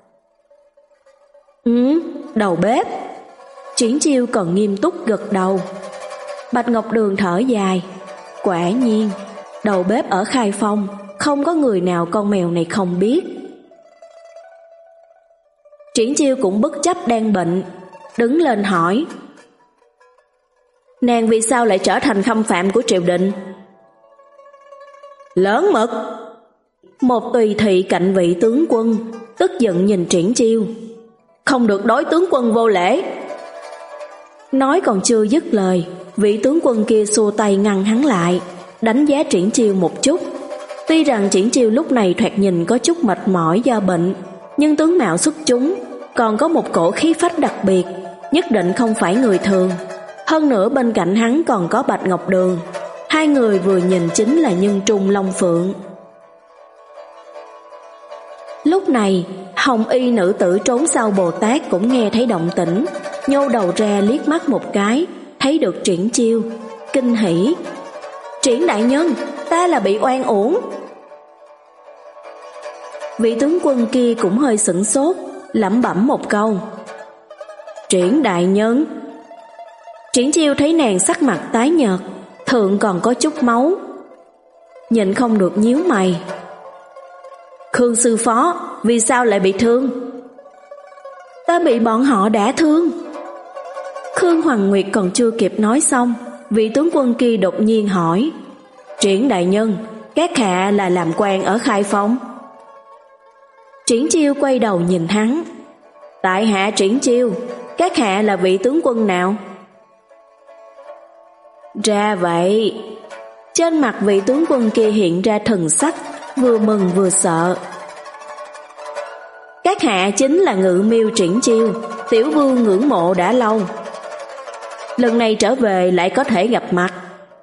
Ừ, đầu bếp. Triển Chiêu còn nghiêm túc gật đầu. Bạch Ngọc Đường thở dài. Quả nhiên, đầu bếp ở Khai Phong không có người nào con mèo này không biết. Triển Chiêu cũng bất chấp đang bệnh, đứng lên hỏi: Nàng vì sao lại trở thành khâm phạm của triều đình? Lớn mật! Một tùy thị cạnh vị tướng quân tức giận nhìn Triển Chiêu: Không được đối tướng quân vô lễ! Nói còn chưa dứt lời, vị tướng quân kia xua tay ngăn hắn lại, đánh giá Triển Chiêu một chút. Tuy rằng Triển Chiêu lúc này thoạt nhìn có chút mệt mỏi do bệnh, nhưng tướng mạo xuất chúng, còn có một cổ khí phách đặc biệt, nhất định không phải người thường. Hơn nữa bên cạnh hắn còn có Bạch Ngọc Đường, hai người vừa nhìn chính là nhân trung long phượng. Lúc này, hồng y nữ tử trốn sau Bồ Tát cũng nghe thấy động tĩnh, nhô đầu ra liếc mắt một cái, thấy được Triển Chiêu, kinh hỉ: Triển đại nhân, ta là bị oan uổng. Vị tướng quân kia cũng hơi sửng sốt, lẩm bẩm một câu: Triển đại nhân. Triển Chiêu thấy nàng sắc mặt tái nhợt, thượng còn có chút máu, nhìn không được nhíu mày: Khương sư phó, vì sao lại bị thương? Ta bị bọn họ đả thương. Khương Hoàng Nguyệt còn chưa kịp nói xong, vị tướng quân kia đột nhiên hỏi: Triển đại nhân, các hạ là làm quan ở Khai Phong? Triển Chiêu quay đầu nhìn hắn: Tại hạ Triển Chiêu, các hạ là vị tướng quân nào? Ra vậy. Trên mặt vị tướng quân kia hiện ra thần sắc vừa mừng vừa sợ. Các hạ chính là Ngự Miêu Triển Chiêu, tiểu vương ngưỡng mộ đã lâu. Lần này trở về lại có thể gặp mặt.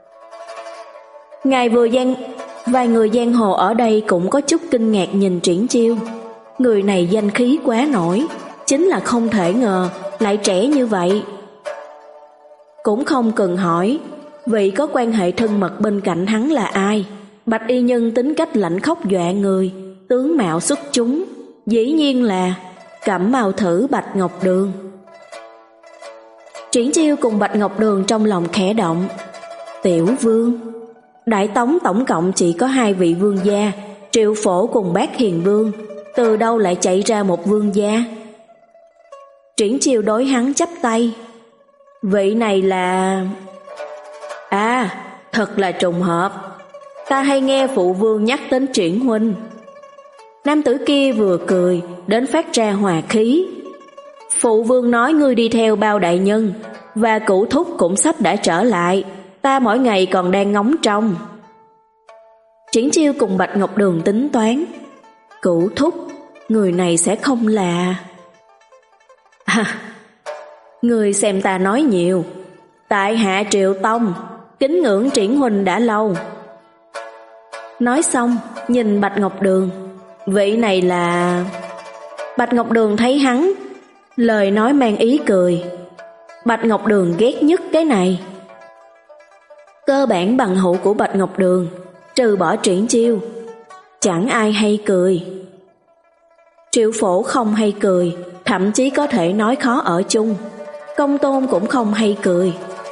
Ngài vừa giang Vài người giang hồ ở đây cũng có chút kinh ngạc nhìn Triển Chiêu. Người này danh khí quá nổi, chính là không thể ngờ lại trẻ như vậy. Cũng không cần hỏi, vị có quan hệ thân mật bên cạnh hắn là ai. Bạch y nhân tính cách lạnh khốc dọa người, tướng mạo xuất chúng, dĩ nhiên là Cẩm Mao Thử Bạch Ngọc Đường. Triển Chiêu cùng Bạch Ngọc Đường trong lòng khẽ động. Tiểu vương, Đại Tống tổng cộng chỉ có hai vị vương gia, Triệu Phổ cùng Bác Hiền Vương, từ đâu lại chạy ra một vương gia? Triển Chiêu đối hắn chắp tay: Vị này là... À, thật là trùng hợp. Ta hay nghe phụ vương nhắc đến Triển huynh. Nam tử kia vừa cười, đến phát ra hòa khí. Phụ vương nói ngươi đi theo Bao đại nhân, và Cửu thúc cũng sắp đã trở lại. Ta mỗi ngày còn đang ngóng trông. Triển Chiêu cùng Bạch Ngọc Đường tính toán, Cửu thúc, người này sẽ không là... À, người xem ta nói nhiều. Tại hạ Triệu Tông, kính ngưỡng Triển huynh đã lâu. Nói xong, nhìn Bạch Ngọc Đường. Vị này là... Bạch Ngọc Đường thấy hắn, lời nói mang ý cười. Bạch Ngọc Đường ghét nhất cái này. Cơ bản bằng hữu của Bạch Ngọc Đường, trừ bỏ Triển Chiêu, chẳng ai hay cười. Triệu Phổ không hay cười, thậm chí có thể nói khó ở chung. Công Tôn cũng không hay cười.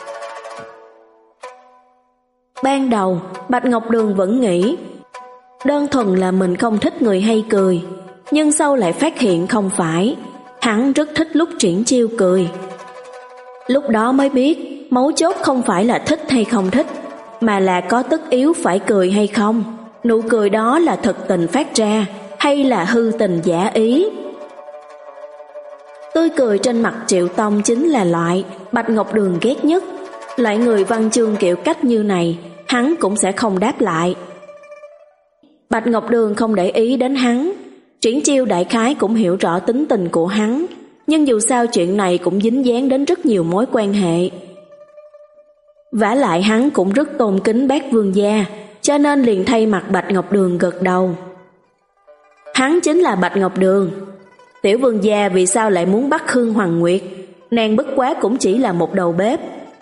Ban đầu, Bạch Ngọc Đường vẫn nghĩ đơn thuần là mình không thích người hay cười, nhưng sau lại phát hiện không phải. Hắn rất thích lúc Triển Chiêu cười. Lúc đó mới biết mấu chốt không phải là thích hay không thích, mà là có tất yếu phải cười hay không. Nụ cười đó là thật tình phát ra hay là hư tình giả ý. Tươi cười trên mặt Triệu Tông chính là loại Bạch Ngọc Đường ghét nhất. Loại người văn chương kiểu cách như này hắn cũng sẽ không đáp lại. Bạch Ngọc Đường không để ý đến hắn. Triển Chiêu đại khái cũng hiểu rõ tính tình của hắn, nhưng dù sao chuyện này cũng dính dáng đến rất nhiều mối quan hệ. Vả lại hắn cũng rất tôn kính bác vương gia, cho nên liền thay mặt Bạch Ngọc Đường gật đầu. Hắn chính là Bạch Ngọc Đường. Tiểu vương gia vì sao lại muốn bắt Khương Hoàng Nguyệt? Nàng bất quá cũng chỉ là một đầu bếp.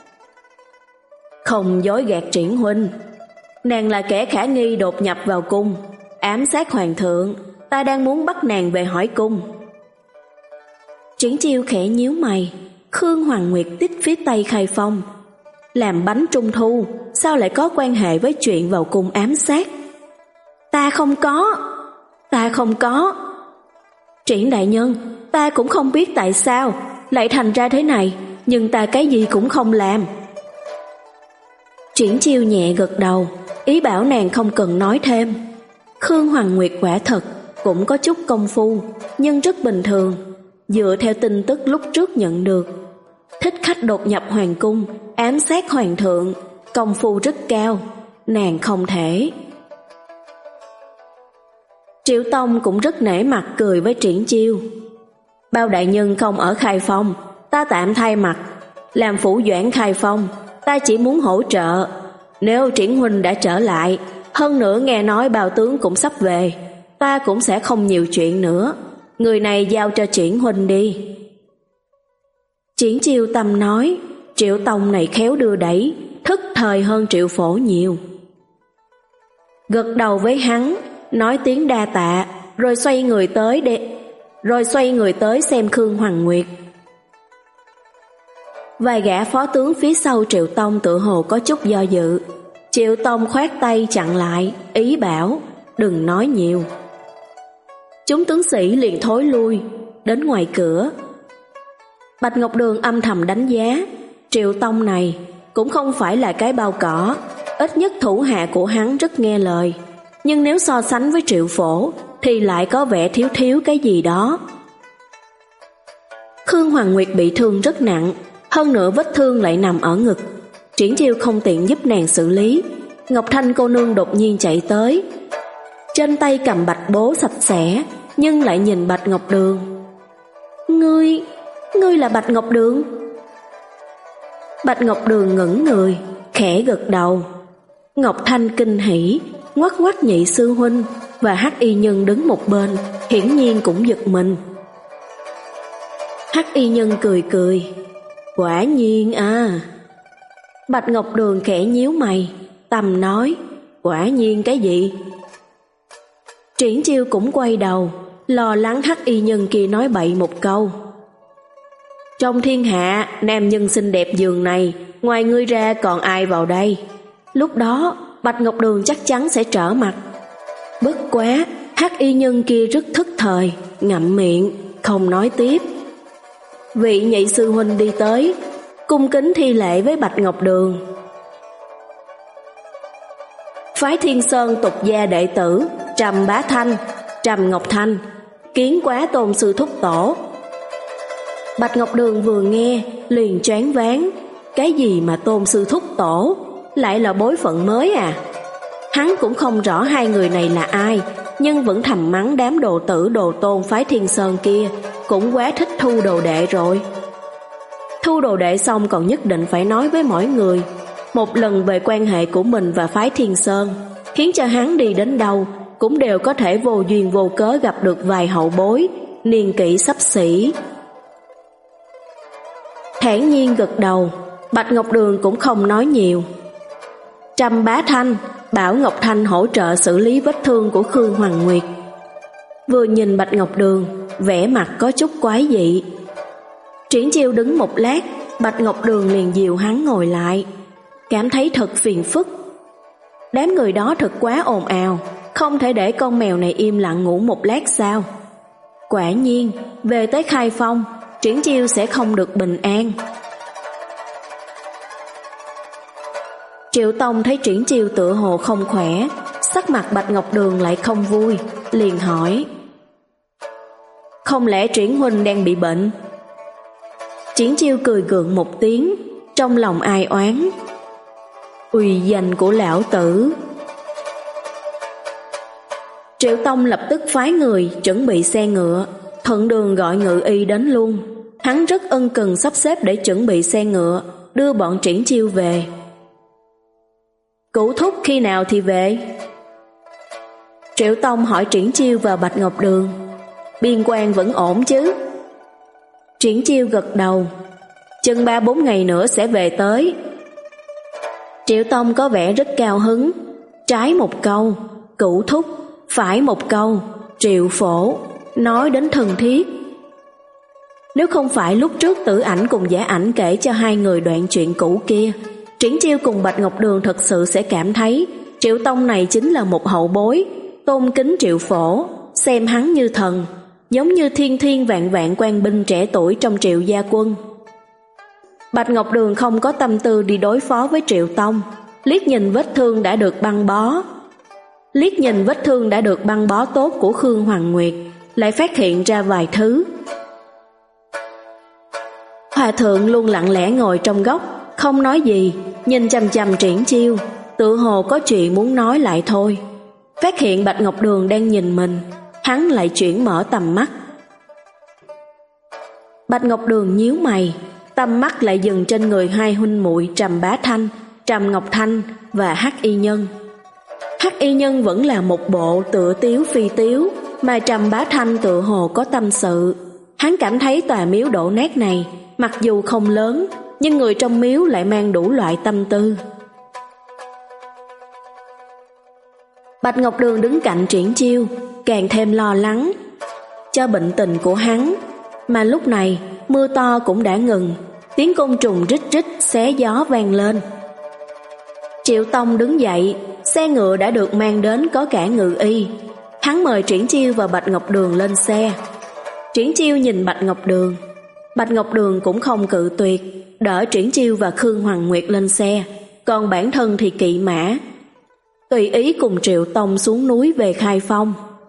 Không dối gạt Triển huynh, nàng là kẻ khả nghi đột nhập vào cung, ám sát hoàng thượng. Ta đang muốn bắt nàng về hỏi cung. Triển Chiêu khẽ nhíu mày. Khương Hoàng Nguyệt tích phía Tây Khai Phong, làm bánh trung thu, sao lại có quan hệ với chuyện vào cung ám sát? Ta không có, ta không có. Triển đại nhân, ta cũng không biết tại sao lại thành ra thế này, nhưng ta cái gì cũng không làm. Triển Chiêu nhẹ gật đầu, ý bảo nàng không cần nói thêm. Khương Hoàng Nguyệt quả thật cũng có chút công phu, nhưng rất bình thường. Dựa theo tin tức lúc trước nhận được, thích khách đột nhập hoàng cung, ám sát hoàng thượng, công phu rất cao, nàng không thể. Triệu Tông cũng rất nể mặt cười với Triển Chiêu. Bao đại nhân không ở Khai Phong, ta tạm thay mặt làm phủ doãn Khai Phong. Ta chỉ muốn hỗ trợ. Nếu Triển huynh đã trở lại, hơn nữa nghe nói Bao tướng cũng sắp về, ta cũng sẽ không nhiều chuyện nữa. Người này giao cho Triển huynh đi. Triển Chiêu tâm nói, Triệu Tông này khéo đưa đẩy, thức thời hơn Triệu Phổ nhiều. Gật đầu với hắn, nói tiếng đa tạ, rồi xoay người tới để, rồi xoay người tới xem Khương Hoàng Nguyệt. Vài gã phó tướng phía sau Triệu Tông tự hồ có chút do dự. Triệu Tông khoát tay chặn lại, ý bảo đừng nói nhiều. Chúng tướng sĩ liền thối lui đến ngoài cửa. Bạch Ngọc Đường âm thầm đánh giá, Triệu Tông này cũng không phải là cái bao cỏ, ít nhất thủ hạ của hắn rất nghe lời, nhưng nếu so sánh với Triệu Phổ thì lại có vẻ thiếu thiếu cái gì đó. Khương Hoàng Nguyệt bị thương rất nặng, hơn nữa vết thương lại nằm ở ngực. Triển Chiêu không tiện giúp nàng xử lý. Ngọc Thanh cô nương đột nhiên chạy tới, trên tay cầm bạch bố sạch sẽ, nhưng lại nhìn Bạch Ngọc Đường. Ngươi, ngươi là Bạch Ngọc Đường? Bạch Ngọc Đường ngẩng người, khẽ gật đầu. Ngọc Thanh kinh hỉ, ngoắc ngoắc nhị sư huynh, và Hắc Y Nhân đứng một bên, hiển nhiên cũng giật mình. Hắc Y Nhân cười cười, quả nhiên à. Bạch Ngọc Đường khẽ nhíu mày, tầm nói, quả nhiên cái gì? Triển Chiêu cũng quay đầu, lo lắng Hắc Y Nhân kia nói bậy một câu. Trong thiên hạ, nam nhân xinh đẹp giường này, ngoài ngươi ra còn ai vào đây? Lúc đó, Bạch Ngọc Đường chắc chắn sẽ trở mặt. Bất quá, Hắc Y Nhân kia rất thức thời, ngậm miệng, không nói tiếp. Vị nhị sư huynh đi tới, cung kính thi lễ với Bạch Ngọc Đường. Phái Thiên Sơn tục gia đệ tử Trầm Bá Thanh, Trầm Ngọc Thanh, kiến quá Tôn sư thúc tổ. Bạch Ngọc Đường vừa nghe liền choáng váng, cái gì mà Tôn sư thúc tổ, lại là bối phận mới à? Hắn cũng không rõ hai người này là ai, nhưng vẫn thầm mắng đám đồ tử đồ tôn phái Thiên Sơn kia cũng quá thích thu đồ đệ rồi. Thu đồ đệ xong còn nhất định phải nói với mỗi người một lần về quan hệ của mình và phái Thiên Sơn, khiến cho hắn đi đến đâu cũng đều có thể vô duyên vô cớ gặp được vài hậu bối niên kỷ xấp xỉ. Thản nhiên gật đầu, Bạch Ngọc Đường cũng không nói nhiều. Trầm Bá Thanh bảo Ngọc Thanh hỗ trợ xử lý vết thương của Khương Hoàng Nguyệt. Vừa nhìn Bạch Ngọc Đường, vẻ mặt có chút quái dị. Triển Chiêu đứng một lát, Bạch Ngọc Đường liền dìu hắn ngồi lại, cảm thấy thật phiền phức. Đám người đó thật quá ồn ào, không thể để con mèo này im lặng ngủ một lát sao? Quả nhiên, về tới Khai Phong, Triển Chiêu sẽ không được bình an. Triệu Tông thấy Triển Chiêu tựa hồ không khỏe, sắc mặt Bạch Ngọc Đường lại không vui, liền hỏi: Không lẽ Triển huynh đang bị bệnh? Triển Chiêu cười gượng một tiếng, trong lòng ai oán: Uy danh của lão tử. Triệu Tông lập tức phái người chuẩn bị xe ngựa, thuận đường gọi ngự y đến luôn. Hắn rất ân cần sắp xếp để chuẩn bị xe ngựa, đưa bọn Triển Chiêu về. Cửu thúc khi nào thì về? Triệu Tông hỏi Triển Chiêu và Bạch Ngọc Đường. Biên quan vẫn ổn chứ? Triển Chiêu gật đầu. Chừng ba bốn ngày nữa sẽ về tới. Triệu Tông có vẻ rất cao hứng. Trái một câu Cửu thúc, phải một câu Triệu phổ, nói đến thân thiết. Nếu không phải lúc trước Tử Ảnh cùng Giả Ảnh kể cho hai người đoạn chuyện cũ kia, Triển Chiêu cùng Bạch Ngọc Đường thật sự sẽ cảm thấy Triệu Tông này chính là một hậu bối, tôn kính Triệu phổ, xem hắn như thần, giống như thiên thiên vạn vạn quan binh trẻ tuổi trong Triệu gia quân. Bạch Ngọc Đường không có tâm tư đi đối phó với Triệu Tông, liếc nhìn vết thương đã được băng bó. Liếc nhìn vết thương đã được băng bó tốt của Khương Hoàng Nguyệt, lại phát hiện ra vài thứ. Hòa thượng luôn lặng lẽ ngồi trong góc, không nói gì, nhìn chằm chằm Triển Chiêu, tự hồ có chuyện muốn nói lại thôi. Phát hiện Bạch Ngọc Đường đang nhìn mình, hắn lại chuyển mở tầm mắt. Bạch Ngọc Đường nhíu mày, tầm mắt lại dừng trên người hai huynh muội Trầm Bá Thanh, Trầm Ngọc Thanh và Hắc Y Nhân. Hắc Y Nhân vẫn là một bộ tựa tiếu phi tiếu, mà Trầm Bá Thanh tựa hồ có tâm sự. Hắn cảm thấy tòa miếu đổ nát này, mặc dù không lớn, nhưng người trong miếu lại mang đủ loại tâm tư. Bạch Ngọc Đường đứng cạnh Triển Chiêu, càng thêm lo lắng cho bệnh tình của hắn. Mà lúc này, mưa to cũng đã ngừng, tiếng côn trùng rít rít xé gió vang lên. Triệu Tông đứng dậy, xe ngựa đã được mang đến có cả ngự y. Hắn mời Triển Chiêu và Bạch Ngọc Đường lên xe. Triển Chiêu nhìn Bạch Ngọc Đường. Bạch Ngọc Đường cũng không cự tuyệt, đỡ Triển Chiêu và Khương Hoàng Nguyệt lên xe, còn bản thân thì kỵ mã, tùy ý cùng Triệu Tông xuống núi về Khai Phong.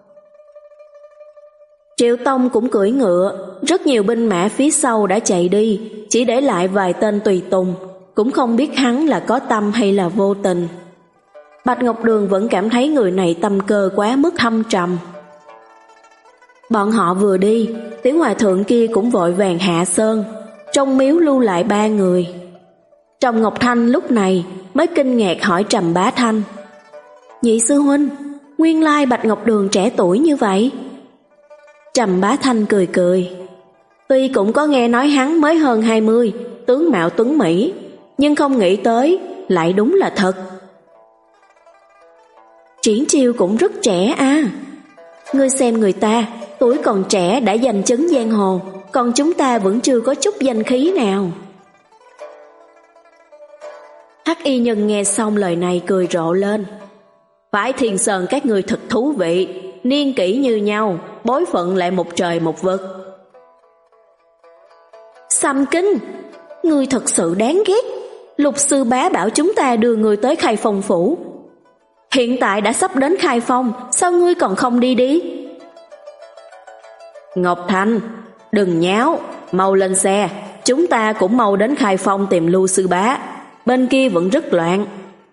Triệu Tông cũng cưỡi ngựa, rất nhiều binh mã phía sau đã chạy đi, chỉ để lại vài tên tùy tùng, cũng không biết hắn là có tâm hay là vô tình. Bạch Ngọc Đường vẫn cảm thấy người này tâm cơ quá mức thâm trầm. Bọn họ vừa đi, Tiểu hòa thượng kia cũng vội vàng hạ sơn, trong miếu lưu lại ba người. Trầm Ngọc Thanh lúc này mới kinh ngạc hỏi Trầm Bá Thanh: Nhị sư huynh, nguyên lai Bạch Ngọc Đường trẻ tuổi như vậy? Trầm Bá Thanh cười cười: Tuy cũng có nghe nói hắn mới hơn hai mươi, tướng mạo tuấn mỹ, nhưng không nghĩ tới lại đúng là thật. Triển Chiêu cũng rất trẻ à. Ngươi xem người ta, tuổi còn trẻ đã giành chấn giang hồ, còn chúng ta vẫn chưa có chút danh khí nào. Hắc Y Nhân nghe xong lời này cười rộ lên: Phải Thiên Sơn các người thật thú vị, niên kỷ như nhau, bối phận lại một trời một vực. Sâm Kinh, ngươi thật sự đáng ghét. Lục sư bá bảo chúng ta đưa người tới Khai Phong phủ. Hiện tại đã sắp đến Khai Phong, sao ngươi còn không đi đi? Ngọc Thanh, đừng nháo, mau lên xe, chúng ta cũng mau đến Khai Phong tìm Lưu sư bá, bên kia vẫn rất loạn.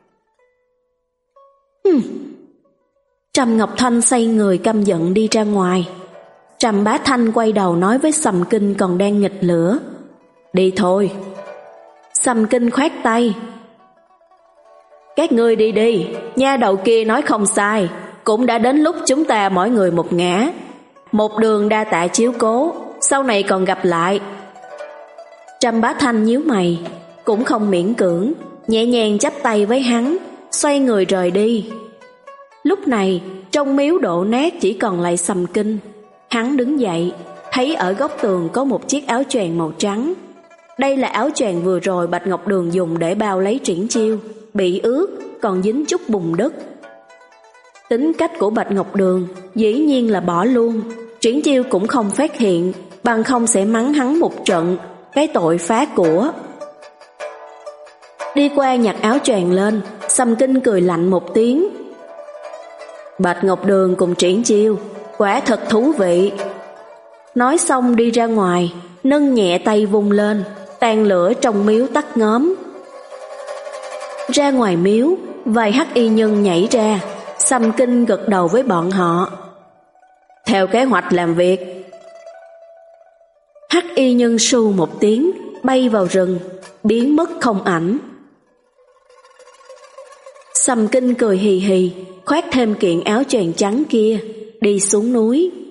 Hừm. Trầm Ngọc Thanh xoay người căm giận đi ra ngoài. Trầm Bá Thanh quay đầu nói với Sầm Kinh còn đang nghịch lửa: Đi thôi. Sầm Kinh khoát tay: Các ngươi đi đi, nha đầu kia nói không sai, cũng đã đến lúc chúng ta mỗi người một ngã. Một đường đa tạ chiếu cố, sau này còn gặp lại. Trầm Bá Thanh nhíu mày, cũng không miễn cưỡng, nhẹ nhàng chắp tay với hắn, xoay người rời đi. Lúc này, trong miếu đổ nát chỉ còn lại Sầm Kinh. Hắn đứng dậy, thấy ở góc tường có một chiếc áo choàng màu trắng. Đây là áo choàng vừa rồi Bạch Ngọc Đường dùng để bao lấy Triển Chiêu, bị ướt, còn dính chút bùn đất. Tính cách của Bạch Ngọc Đường dĩ nhiên là bỏ luôn, Triển Chiêu cũng không phát hiện, bằng không sẽ mắng hắn một trận, cái tội phá của. Đi qua nhặt áo choàng lên, Sầm Kinh cười lạnh một tiếng. Bạch Ngọc Đường cùng Triển Chiêu, quả thật thú vị. Nói xong đi ra ngoài, nâng nhẹ tay vung lên, tàn lửa trong miếu tắt ngóm. Ra ngoài miếu, vài hắc y nhân nhảy ra, Sầm Kinh gật đầu với bọn họ. Theo kế hoạch làm việc. Hắc y nhân su một tiếng, bay vào rừng, biến mất không ảnh. Sầm Kinh cười hì hì, khoác thêm kiện áo choàng trắng kia, đi xuống núi.